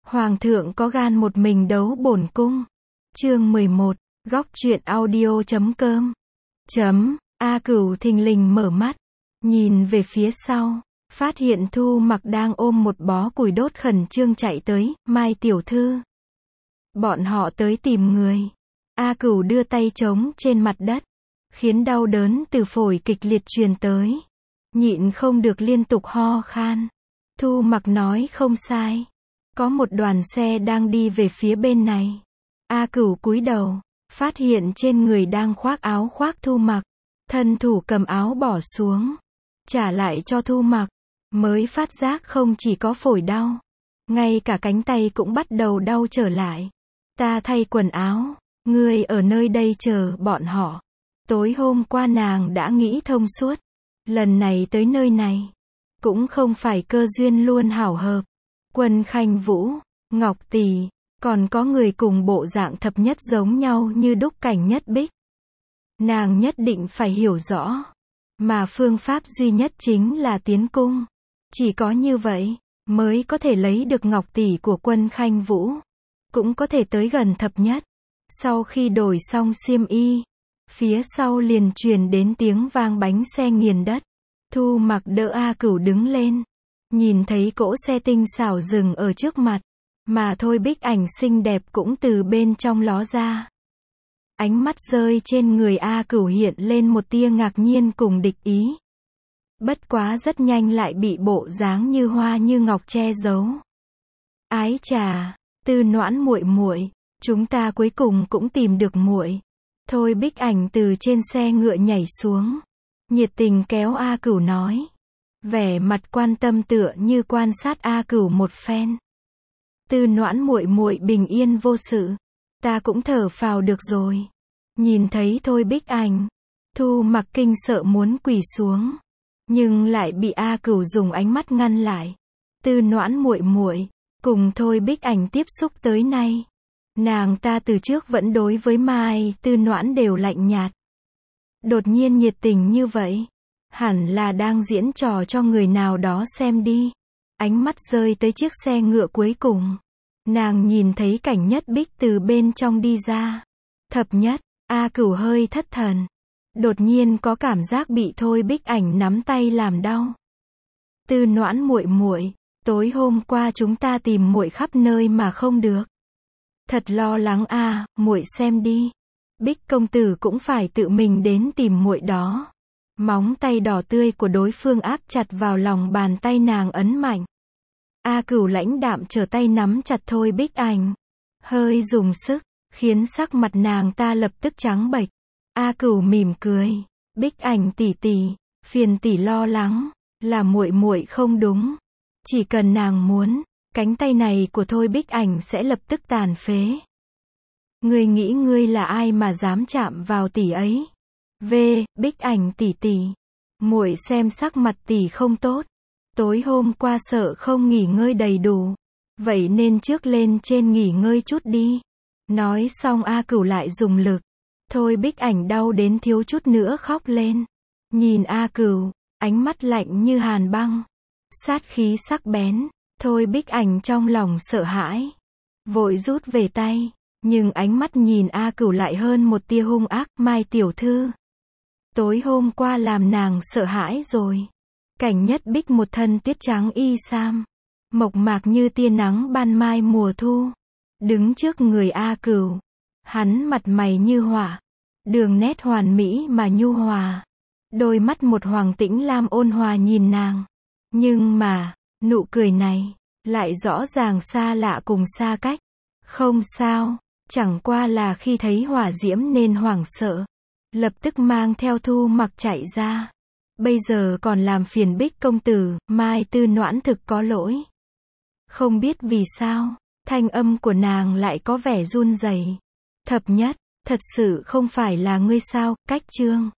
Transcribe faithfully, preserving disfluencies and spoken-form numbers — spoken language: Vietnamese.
Hoàng thượng có gan một mình đấu bổn cung. Chương mười một, góc truyện audio chấm com. Chấm, A Cửu thình lình mở mắt, nhìn về phía sau, phát hiện Thu Mặc đang ôm một bó củi đốt khẩn trương chạy tới, Mai tiểu thư. Bọn họ tới tìm người. A Cửu đưa tay trống trên mặt đất, khiến đau đớn từ phổi kịch liệt truyền tới. Nhịn không được liên tục ho khan. Thu Mặc nói không sai. Có một đoàn xe đang đi về phía bên này. A Cửu cúi đầu, phát hiện trên người đang khoác áo khoác Thu Mặc. Thân thủ cầm áo bỏ xuống, trả lại cho Thu Mặc, mới phát giác không chỉ có phổi đau, ngay cả cánh tay cũng bắt đầu đau trở lại. Ta thay quần áo, ngươi ở nơi đây chờ bọn họ. Tối hôm qua nàng đã nghĩ thông suốt, lần này tới nơi này, cũng không phải cơ duyên luôn hảo hợp. Quân Khanh Vũ, Ngọc Tỷ, còn có người cùng bộ dạng thập nhất giống nhau như đúc cảnh nhất bích. Nàng nhất định phải hiểu rõ, mà phương pháp duy nhất chính là tiến cung. Chỉ có như vậy, mới có thể lấy được Ngọc Tỷ của Quân Khanh Vũ, cũng có thể tới gần thập nhất. Sau khi đổi xong xiêm y, phía sau liền truyền đến tiếng vang bánh xe nghiền đất. Thu Mặc đỡ A Cửu đứng lên, nhìn thấy cỗ xe tinh xảo dừng ở trước mặt, mà Thôi Bích Ảnh xinh đẹp cũng từ bên trong ló ra. Ánh mắt rơi trên người A Cửu hiện lên một tia ngạc nhiên cùng địch ý. Bất quá rất nhanh lại bị bộ dáng như hoa như ngọc che giấu. Ái chà, Tư Noãn muội muội, chúng ta cuối cùng cũng tìm được muội. Thôi Bích Ảnh từ trên xe ngựa nhảy xuống, nhiệt tình kéo A Cửu nói, vẻ mặt quan tâm tựa như quan sát A Cửu một phen. Tư Noãn muội muội bình yên vô sự, ta cũng thở phào được rồi. Nhìn thấy Thôi Bích Ảnh, Thu Mặc kinh sợ muốn quỳ xuống, nhưng lại bị A Cửu dùng ánh mắt ngăn lại. Tư Noãn muội muội, cùng Thôi Bích Ảnh tiếp xúc tới nay, nàng ta từ trước vẫn đối với Mai Tư Noãn đều lạnh nhạt. Đột nhiên nhiệt tình như vậy, hẳn là đang diễn trò cho người nào đó xem đi. Ánh mắt rơi tới chiếc xe ngựa cuối cùng, nàng nhìn thấy Cảnh Nhất Bích từ bên trong đi ra. Thập nhất, A Cửu hơi thất thần, đột nhiên có cảm giác bị Thôi Bích Ảnh nắm tay làm đau. Tư Noãn muội muội, tối hôm qua chúng ta tìm muội khắp nơi mà không được. Thật lo lắng a, à, muội xem đi. Bích công tử cũng phải tự mình đến tìm muội đó. Móng tay đỏ tươi của đối phương áp chặt vào lòng bàn tay nàng ấn mạnh. A Cửu lãnh đạm trở tay nắm chặt Thôi Bích Ảnh, hơi dùng sức, khiến sắc mặt nàng ta lập tức trắng bệch. A Cửu mỉm cười, Bích Ảnh tỷ tỷ, phiền tỷ lo lắng, là muội muội không đúng. Chỉ cần nàng muốn, cánh tay này của Thôi Bích Ảnh sẽ lập tức tàn phế. Ngươi nghĩ ngươi là ai mà dám chạm vào tỷ ấy? V, Bích Ảnh tỷ tỷ, muội xem sắc mặt tỷ không tốt. Tối hôm qua sợ không nghỉ ngơi đầy đủ, vậy nên trước lên trên nghỉ ngơi chút đi. Nói xong A Cửu lại dùng lực. Thôi Bích Ảnh đau đến thiếu chút nữa khóc lên. Nhìn A Cửu, ánh mắt lạnh như hàn băng, sát khí sắc bén. Thôi Bích Ảnh trong lòng sợ hãi, vội rút về tay, nhưng ánh mắt nhìn A Cửu lại hơn một tia hung ác. Mai tiểu thư, tối hôm qua làm nàng sợ hãi rồi. Cảnh Nhất Bích một thân tuyết trắng y sam, mộc mạc như tia nắng ban mai mùa thu, đứng trước người A Cửu. Hắn mặt mày như họa, đường nét hoàn mỹ mà nhu hòa, đôi mắt một hoàng tĩnh lam ôn hòa nhìn nàng. Nhưng mà, nụ cười này, lại rõ ràng xa lạ cùng xa cách. Không sao, chẳng qua là khi thấy hỏa diễm nên hoảng sợ, lập tức mang theo Thu Mặc chạy ra. Bây giờ còn làm phiền Bích công tử, Mai Tư Noãn thực có lỗi. Không biết vì sao, thanh âm của nàng lại có vẻ run rẩy. Thập nhất, thật sự không phải là ngươi sao? Cách chương